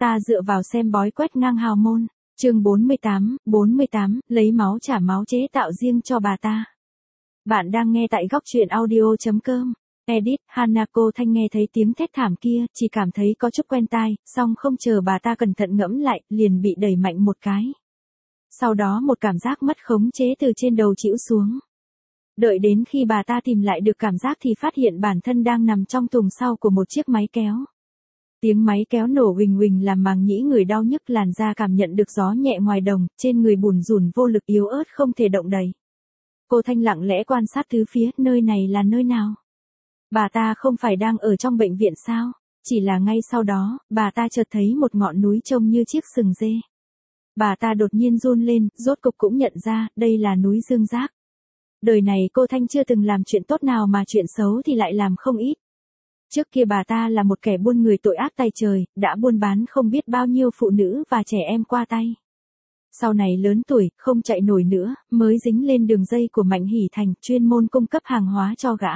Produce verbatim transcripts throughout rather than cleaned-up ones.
Ta dựa vào xem bói quét ngang hào môn. Chương bốn mươi tám, bốn mươi tám, lấy máu trả máu chế tạo riêng cho bà ta. Bạn đang nghe tại góc truyện audio chấm com. Edit, Hanako Thanh nghe thấy tiếng thét thảm kia, chỉ cảm thấy có chút quen tai, song không chờ bà ta cẩn thận ngẫm lại, liền bị đẩy mạnh một cái. Sau đó một cảm giác mất khống chế từ trên đầu chĩu xuống. Đợi đến khi bà ta tìm lại được cảm giác thì phát hiện bản thân đang nằm trong thùng sau của một chiếc máy kéo. Tiếng máy kéo nổ huỳnh huỳnh làm màng nhĩ người đau nhức, làn da cảm nhận được gió nhẹ ngoài đồng, trên người bùn rùn vô lực yếu ớt không thể động đậy. Cô Thanh lặng lẽ quan sát tứ phía, nơi này là nơi nào? Bà ta không phải đang ở trong bệnh viện sao? Chỉ là ngay sau đó, bà ta chợt thấy một ngọn núi trông như chiếc sừng dê. Bà ta đột nhiên run lên, rốt cục cũng nhận ra, đây là núi Dương Giác. Đời này cô Thanh chưa từng làm chuyện tốt nào mà chuyện xấu thì lại làm không ít. Trước kia bà ta là một kẻ buôn người tội ác tay trời, đã buôn bán không biết bao nhiêu phụ nữ và trẻ em qua tay. Sau này lớn tuổi, không chạy nổi nữa, mới dính lên đường dây của Mạnh Hỷ Thành, chuyên môn cung cấp hàng hóa cho gã.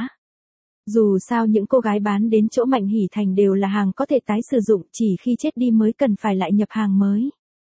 Dù sao những cô gái bán đến chỗ Mạnh Hỷ Thành đều là hàng có thể tái sử dụng, chỉ khi chết đi mới cần phải lại nhập hàng mới.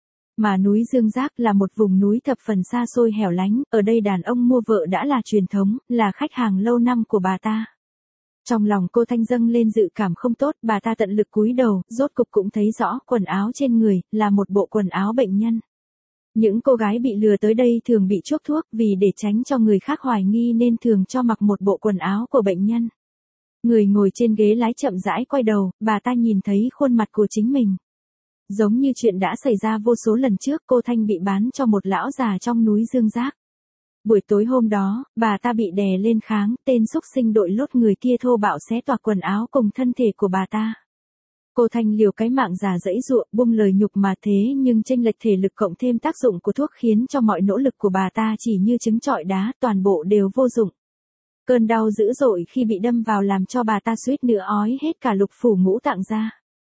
Mà núi Dương Giác là một vùng núi thập phần xa xôi hẻo lánh, ở đây đàn ông mua vợ đã là truyền thống, là khách hàng lâu năm của bà ta. Trong lòng cô Thanh dâng lên dự cảm không tốt, bà ta tận lực cúi đầu, rốt cục cũng thấy rõ quần áo trên người, là một bộ quần áo bệnh nhân. Những cô gái bị lừa tới đây thường bị chuốc thuốc, vì để tránh cho người khác hoài nghi nên thường cho mặc một bộ quần áo của bệnh nhân. Người ngồi trên ghế lái chậm rãi quay đầu, bà ta nhìn thấy khuôn mặt của chính mình. Giống như chuyện đã xảy ra vô số lần trước, cô Thanh bị bán cho một lão già trong núi Dương Giác. Buổi tối hôm đó, bà ta bị đè lên kháng, tên xúc sinh đội lốt người kia thô bạo xé toạc quần áo cùng thân thể của bà ta. Cô Thanh liều cái mạng già dẫy dụa, buông lời nhục mà thế nhưng chênh lệch thể lực cộng thêm tác dụng của thuốc khiến cho mọi nỗ lực của bà ta chỉ như trứng trọi đá, toàn bộ đều vô dụng. Cơn đau dữ dội khi bị đâm vào làm cho bà ta suýt nữa ói hết cả lục phủ ngũ tạng ra.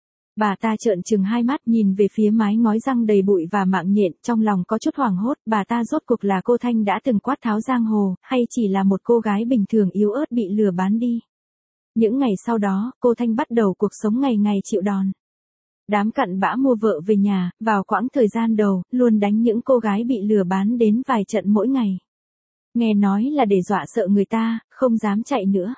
Bà ta trợn trừng hai mắt nhìn về phía mái ngói răng đầy bụi và mạng nhện, trong lòng có chút hoảng hốt, bà ta rốt cuộc là cô Thanh đã từng quát tháo giang hồ, hay chỉ là một cô gái bình thường yếu ớt bị lừa bán đi. Những ngày sau đó, cô Thanh bắt đầu cuộc sống ngày ngày chịu đòn. Đám cặn bã mua vợ về nhà, vào quãng thời gian đầu, luôn đánh những cô gái bị lừa bán đến vài trận mỗi ngày. Nghe nói là để dọa sợ người ta, không dám chạy nữa.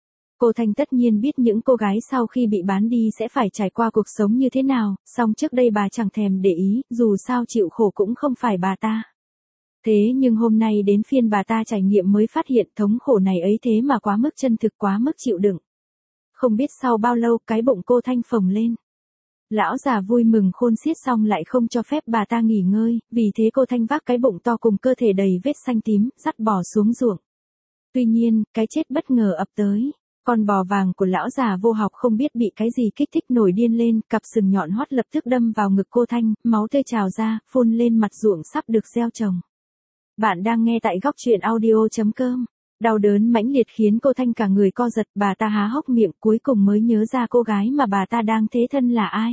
Cô Thanh tất nhiên biết những cô gái sau khi bị bán đi sẽ phải trải qua cuộc sống như thế nào, song trước đây bà chẳng thèm để ý, dù sao chịu khổ cũng không phải bà ta. Thế nhưng hôm nay đến phiên bà ta trải nghiệm mới phát hiện thống khổ này ấy thế mà quá mức chân thực, quá mức chịu đựng. Không biết sau bao lâu cái bụng cô Thanh phồng lên. Lão già vui mừng khôn xiết xong lại không cho phép bà ta nghỉ ngơi, vì thế cô Thanh vác cái bụng to cùng cơ thể đầy vết xanh tím, dắt bò xuống ruộng. Tuy nhiên, cái chết bất ngờ ập tới. Con bò vàng của lão già vô học không biết bị cái gì kích thích nổi điên lên, cặp sừng nhọn hoắt lập tức đâm vào ngực cô Thanh, máu tươi trào ra, phun lên mặt ruộng sắp được gieo trồng. Bạn đang nghe tại góc truyện audio chấm com. Đau đớn mãnh liệt khiến cô Thanh cả người co giật, bà ta há hốc miệng, cuối cùng mới nhớ ra cô gái mà bà ta đang thế thân là ai.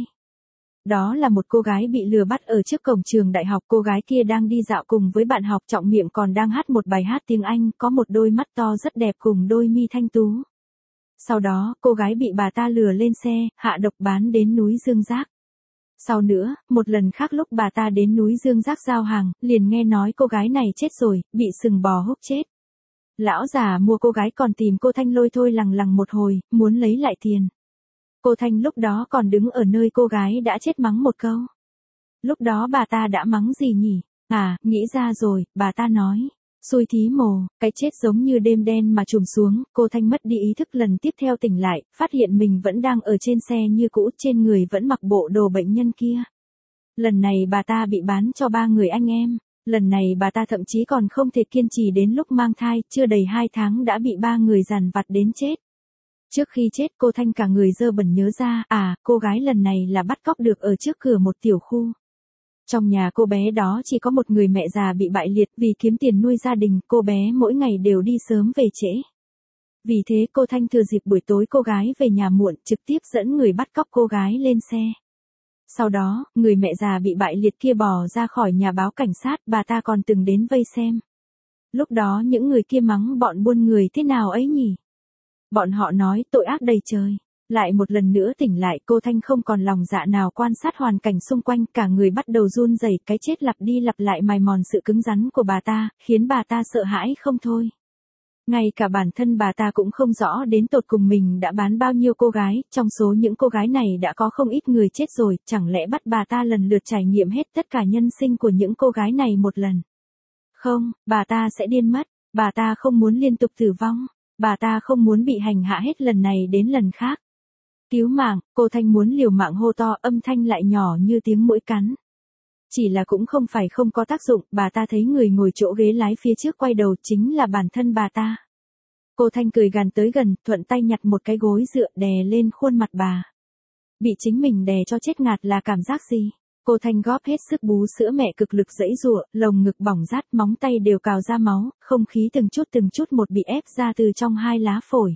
Đó là một cô gái bị lừa bắt ở trước cổng trường đại học, cô gái kia đang đi dạo cùng với bạn học, trọng miệng còn đang hát một bài hát tiếng Anh, có một đôi mắt to rất đẹp cùng đôi mi thanh tú. Sau đó, cô gái bị bà ta lừa lên xe, hạ độc bán đến núi Dương Giác. Sau nữa, một lần khác lúc bà ta đến núi Dương Giác giao hàng, liền nghe nói cô gái này chết rồi, bị sừng bò húc chết. Lão già mua cô gái còn tìm cô Thanh lôi thôi lằng lằng một hồi, muốn lấy lại tiền. Cô Thanh lúc đó còn đứng ở nơi cô gái đã chết mắng một câu. Lúc đó bà ta đã mắng gì nhỉ? À, nghĩ ra rồi, bà ta nói. Xui thí mồ, cái chết giống như đêm đen mà trùm xuống, cô Thanh mất đi ý thức, lần tiếp theo tỉnh lại, phát hiện mình vẫn đang ở trên xe như cũ, trên người vẫn mặc bộ đồ bệnh nhân kia. Lần này bà ta bị bán cho ba người anh em, lần này bà ta thậm chí còn không thể kiên trì đến lúc mang thai, chưa đầy hai tháng đã bị ba người dằn vặt đến chết. Trước khi chết cô Thanh cả người dơ bẩn nhớ ra, à, cô gái lần này là bắt cóc được ở trước cửa một tiểu khu. Trong nhà cô bé đó chỉ có một người mẹ già bị bại liệt, vì kiếm tiền nuôi gia đình, cô bé mỗi ngày đều đi sớm về trễ. Vì thế cô Thanh thừa dịp buổi tối cô gái về nhà muộn, trực tiếp dẫn người bắt cóc cô gái lên xe. Sau đó, người mẹ già bị bại liệt kia bò ra khỏi nhà báo cảnh sát, bà ta còn từng đến vây xem. Lúc đó những người kia mắng bọn buôn người thế nào ấy nhỉ? Bọn họ nói tội ác đầy trời. Lại một lần nữa tỉnh lại, cô Thanh không còn lòng dạ nào quan sát hoàn cảnh xung quanh, cả người bắt đầu run rẩy, cái chết lặp đi lặp lại mài mòn sự cứng rắn của bà ta, khiến bà ta sợ hãi không thôi. Ngay cả bản thân bà ta cũng không rõ đến tột cùng mình đã bán bao nhiêu cô gái, trong số những cô gái này đã có không ít người chết rồi, chẳng lẽ bắt bà ta lần lượt trải nghiệm hết tất cả nhân sinh của những cô gái này một lần. Không, bà ta sẽ điên mất, bà ta không muốn liên tục tử vong, bà ta không muốn bị hành hạ hết lần này đến lần khác. Cứu mạng, cô Thanh muốn liều mạng hô to, âm thanh lại nhỏ như tiếng muỗi cắn. Chỉ là cũng không phải không có tác dụng, bà ta thấy người ngồi chỗ ghế lái phía trước quay đầu chính là bản thân bà ta. Cô Thanh cười gằn tới gần, thuận tay nhặt một cái gối dựa đè lên khuôn mặt bà. Bị chính mình đè cho chết ngạt là cảm giác gì? Cô Thanh góp hết sức bú sữa mẹ cực lực giãy giụa, lồng ngực bỏng rát, móng tay đều cào ra máu, không khí từng chút từng chút một bị ép ra từ trong hai lá phổi.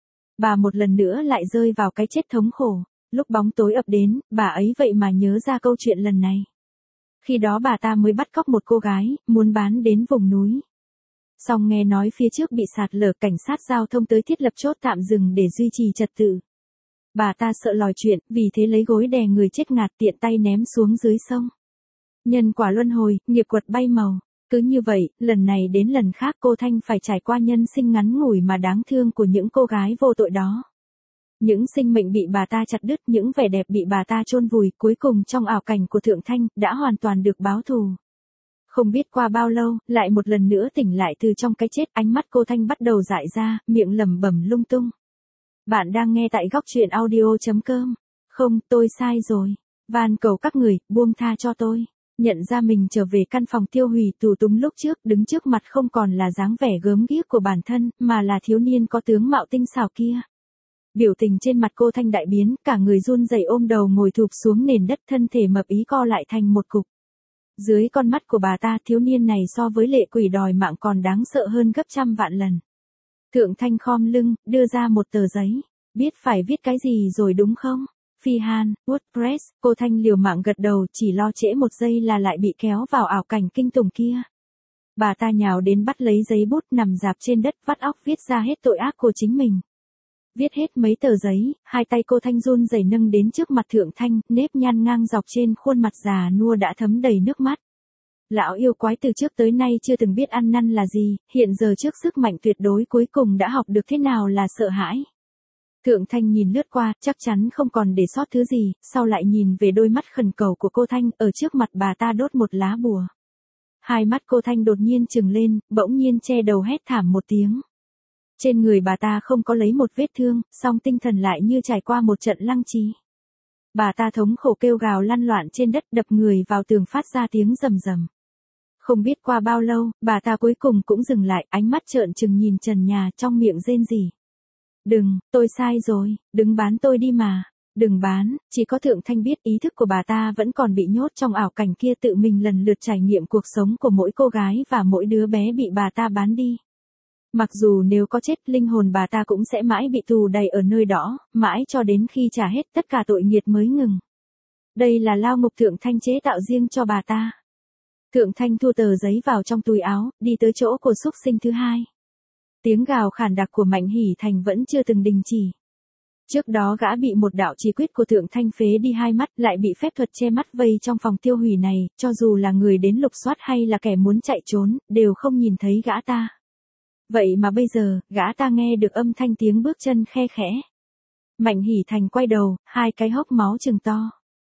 Bà một lần nữa lại rơi vào cái chết thống khổ. Lúc bóng tối ập đến, bà ấy vậy mà nhớ ra câu chuyện lần này. Khi đó bà ta mới bắt cóc một cô gái, muốn bán đến vùng núi. Xong nghe nói phía trước bị sạt lở, cảnh sát giao thông tới thiết lập chốt tạm dừng để duy trì trật tự. Bà ta sợ lòi chuyện, vì thế lấy gối đè người chết ngạt, tiện tay ném xuống dưới sông. Nhân quả luân hồi, nghiệp quật bay màu. Cứ như vậy, lần này đến lần khác cô Thanh phải trải qua nhân sinh ngắn ngủi mà đáng thương của những cô gái vô tội đó. Những sinh mệnh bị bà ta chặt đứt, những vẻ đẹp bị bà ta chôn vùi, cuối cùng trong ảo cảnh của Thượng Thanh, đã hoàn toàn được báo thù. Không biết qua bao lâu, lại một lần nữa tỉnh lại từ trong cái chết, ánh mắt cô Thanh bắt đầu dại ra, miệng lẩm bẩm lung tung. Bạn đang nghe tại góc truyện audio chấm com. Không, tôi sai rồi. Van cầu các người, buông tha cho tôi. Nhận ra mình trở về căn phòng tiêu hủy tù túng lúc trước, đứng trước mặt không còn là dáng vẻ gớm ghiếc của bản thân, mà là thiếu niên có tướng mạo tinh xảo kia. Biểu tình trên mặt cô Thanh đại biến, cả người run rẩy ôm đầu ngồi thụp xuống nền đất, thân thể mập ý co lại thành một cục. Dưới con mắt của bà ta, thiếu niên này so với lệ quỷ đòi mạng còn đáng sợ hơn gấp trăm vạn lần. Thượng Thanh khom lưng, đưa ra một tờ giấy. Biết phải viết cái gì rồi đúng không? Phi Han, WordPress, cô Thanh liều mạng gật đầu, chỉ lo trễ một giây là lại bị kéo vào ảo cảnh kinh tủng kia. Bà ta nhào đến bắt lấy giấy bút, nằm rạp trên đất vắt óc viết ra hết tội ác của chính mình. Viết hết mấy tờ giấy, hai tay cô Thanh run rẩy nâng đến trước mặt Thượng Thanh, nếp nhăn ngang dọc trên khuôn mặt già nua đã thấm đầy nước mắt. Lão yêu quái từ trước tới nay chưa từng biết ăn năn là gì, hiện giờ trước sức mạnh tuyệt đối cuối cùng đã học được thế nào là sợ hãi. Thượng Thanh nhìn lướt qua, chắc chắn không còn để sót thứ gì, sau lại nhìn về đôi mắt khẩn cầu của cô Thanh, ở trước mặt bà ta đốt một lá bùa. Hai mắt cô Thanh đột nhiên trừng lên, bỗng nhiên che đầu hét thảm một tiếng. Trên người bà ta không có lấy một vết thương, song tinh thần lại như trải qua một trận lăng trì. Bà ta thống khổ kêu gào lăn loạn trên đất, đập người vào tường phát ra tiếng rầm rầm. Không biết qua bao lâu, bà ta cuối cùng cũng dừng lại, ánh mắt trợn trừng nhìn trần nhà, trong miệng rên rỉ. Đừng, tôi sai rồi, đừng bán tôi đi mà, đừng bán. Chỉ có Thượng Thanh biết ý thức của bà ta vẫn còn bị nhốt trong ảo cảnh kia, tự mình lần lượt trải nghiệm cuộc sống của mỗi cô gái và mỗi đứa bé bị bà ta bán đi. Mặc dù nếu có chết, linh hồn bà ta cũng sẽ mãi bị tù đầy ở nơi đó, mãi cho đến khi trả hết tất cả tội nghiệp mới ngừng. Đây là lao ngục Thượng Thanh chế tạo riêng cho bà ta. Thượng Thanh thu tờ giấy vào trong túi áo, đi tới chỗ của súc sinh thứ hai. Tiếng gào khản đặc của Mạnh Hỷ Thành vẫn chưa từng đình chỉ. Trước đó gã bị một đạo chỉ quyết của Thượng Thanh phế đi hai mắt, lại bị phép thuật che mắt vây trong phòng tiêu hủy này, cho dù là người đến lục soát hay là kẻ muốn chạy trốn, đều không nhìn thấy gã ta. Vậy mà bây giờ, gã ta nghe được âm thanh tiếng bước chân khe khẽ. Mạnh Hỷ Thành quay đầu, hai cái hốc máu trừng to.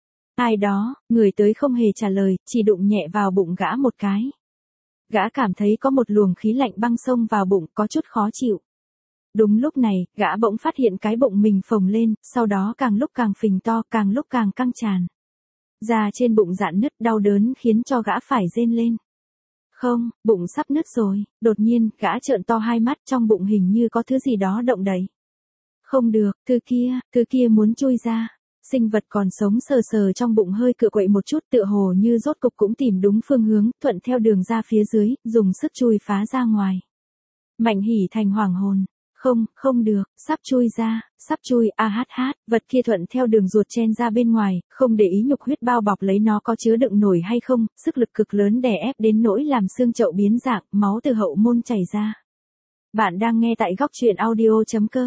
Ai đó, người tới không hề trả lời, chỉ đụng nhẹ vào bụng gã một cái. Gã cảm thấy có một luồng khí lạnh băng xông vào bụng, có chút khó chịu. Đúng lúc này, gã bỗng phát hiện cái bụng mình phồng lên, sau đó càng lúc càng phình to, càng lúc càng căng tràn. Da trên bụng rạn nứt, đau đớn khiến cho gã phải rên lên. Không, bụng sắp nứt rồi. Đột nhiên, gã trợn to hai mắt, trong bụng hình như có thứ gì đó động đậy. Không được, thứ kia, thứ kia muốn chui ra. Sinh vật còn sống sờ sờ trong bụng hơi cựa quậy một chút, tựa hồ như rốt cục cũng tìm đúng phương hướng, thuận theo đường ra phía dưới, dùng sức chui phá ra ngoài. Mạnh Hỷ Thành hoảng hồn. Không, không được, sắp chui ra, sắp chui, a hát hát, vật kia thuận theo đường ruột chen ra bên ngoài, không để ý nhục huyết bao bọc lấy nó có chứa đựng nổi hay không, sức lực cực lớn đè ép đến nỗi làm xương chậu biến dạng, máu từ hậu môn chảy ra. Bạn đang nghe tại góc truyện audio chấm com.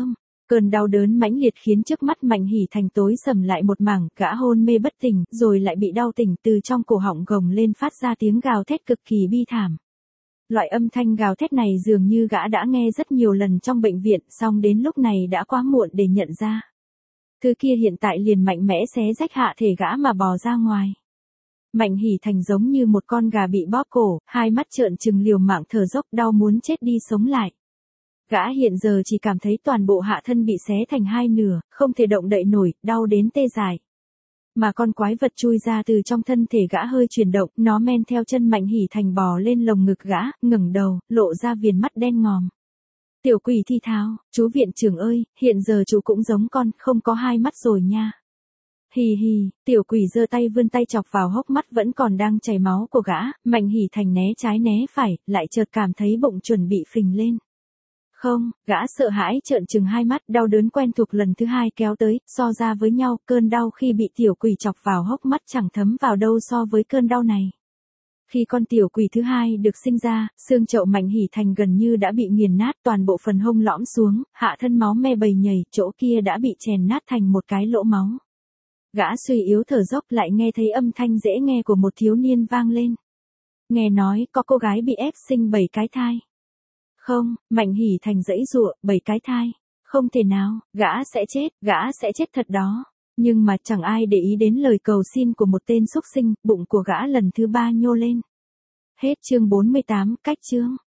Cơn đau đớn mãnh liệt khiến trước mắt Mạnh Hỷ Thành tối sầm lại một mảng, gã hôn mê bất tỉnh, rồi lại bị đau tỉnh, từ trong cổ họng gồng lên phát ra tiếng gào thét cực kỳ bi thảm. Loại âm thanh gào thét này dường như gã đã nghe rất nhiều lần trong bệnh viện, song đến lúc này đã quá muộn để nhận ra. Thứ kia hiện tại liền mạnh mẽ xé rách hạ thể gã mà bò ra ngoài. Mạnh Hỷ Thành giống như một con gà bị bóp cổ, hai mắt trợn trừng liều mạng thở dốc, đau muốn chết đi sống lại. Gã hiện giờ chỉ cảm thấy toàn bộ hạ thân bị xé thành hai nửa, không thể động đậy nổi, đau đến tê dại. Mà con quái vật chui ra từ trong thân thể gã hơi chuyển động, nó men theo chân Mạnh Hỷ Thành bò lên lồng ngực gã, ngẩng đầu, lộ ra viền mắt đen ngòm. Tiểu quỷ thi tháo, chú viện trưởng ơi, hiện giờ chú cũng giống con, không có hai mắt rồi nha. Hì hì, tiểu quỷ giơ tay vươn tay chọc vào hốc mắt vẫn còn đang chảy máu của gã, Mạnh Hỷ Thành né trái né phải, lại chợt cảm thấy bụng chuẩn bị phình lên. Không, gã sợ hãi trợn trừng hai mắt, đau đớn quen thuộc lần thứ hai kéo tới, so ra với nhau, cơn đau khi bị tiểu quỷ chọc vào hốc mắt chẳng thấm vào đâu so với cơn đau này. Khi con tiểu quỷ thứ hai được sinh ra, xương chậu Mạnh Hỷ Thành gần như đã bị nghiền nát, toàn bộ phần hông lõm xuống, hạ thân máu me bầy nhầy, chỗ kia đã bị chèn nát thành một cái lỗ máu. Gã suy yếu thở dốc, lại nghe thấy âm thanh dễ nghe của một thiếu niên vang lên. Nghe nói có cô gái bị ép sinh bảy cái thai. Không, Mạnh Hỷ Thành giãy giụa, bảy cái thai. Không thể nào, gã sẽ chết, gã sẽ chết thật đó. Nhưng mà chẳng ai để ý đến lời cầu xin của một tên xúc sinh, bụng của gã lần thứ ba nhô lên. Hết chương bốn mươi tám, cách chương.